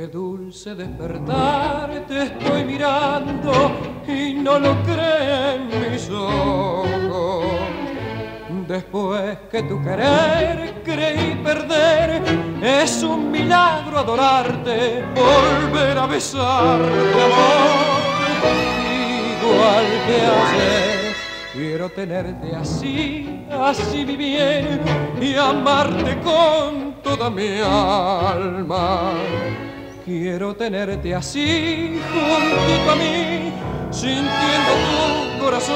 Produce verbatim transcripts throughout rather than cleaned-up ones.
Qué dulce despertar, te estoy mirando y no lo creen mis ojos. Después que tu querer creí perder, es un milagro adorarte, volver a besarte, amor, igual que ayer. Quiero tenerte así, así vivir y amarte con toda mi alma. Quiero tenerte así, juntito a mí, sintiendo tu corazón.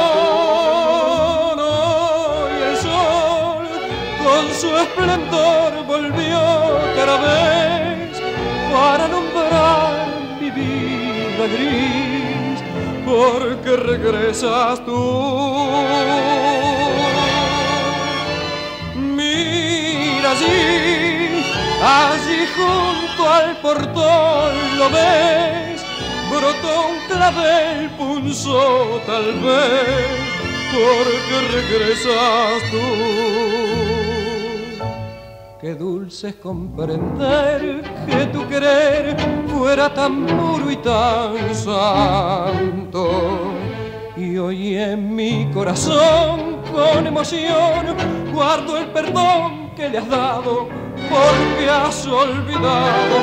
Hoy el sol con su esplendor volvió otra vez para alumbrar mi vida gris, porque regresas tú. Mira allí, allí junto al portón, ¿lo ves? Brotó un clavel, punzó tal vez, porque regresas tú. Qué dulce es comprender que tu querer fuera tan puro y tan santo. Y hoy en mi corazón con emoción guardo el perdón que le has dado, porque has olvidado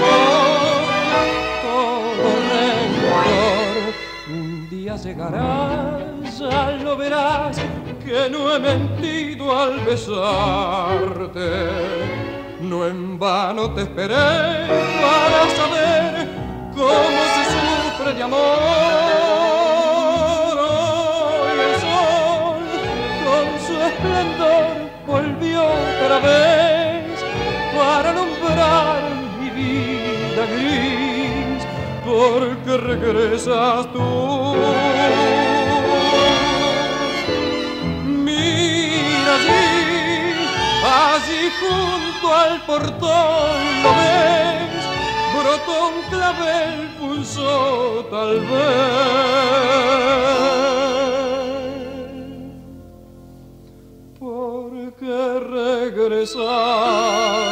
todo rencor. Un día llegarás, ya lo verás, que no he mentido al besarte. No en vano te esperé para saber cómo se sufre de amor. Hoy el sol con su esplendor volvió otra vez para alumbrar mi vida gris, porque regresas tú. Mira allí, allí junto al portón, ¿lo ves? Brotó un clavel, pulsó tal vez, porque regresar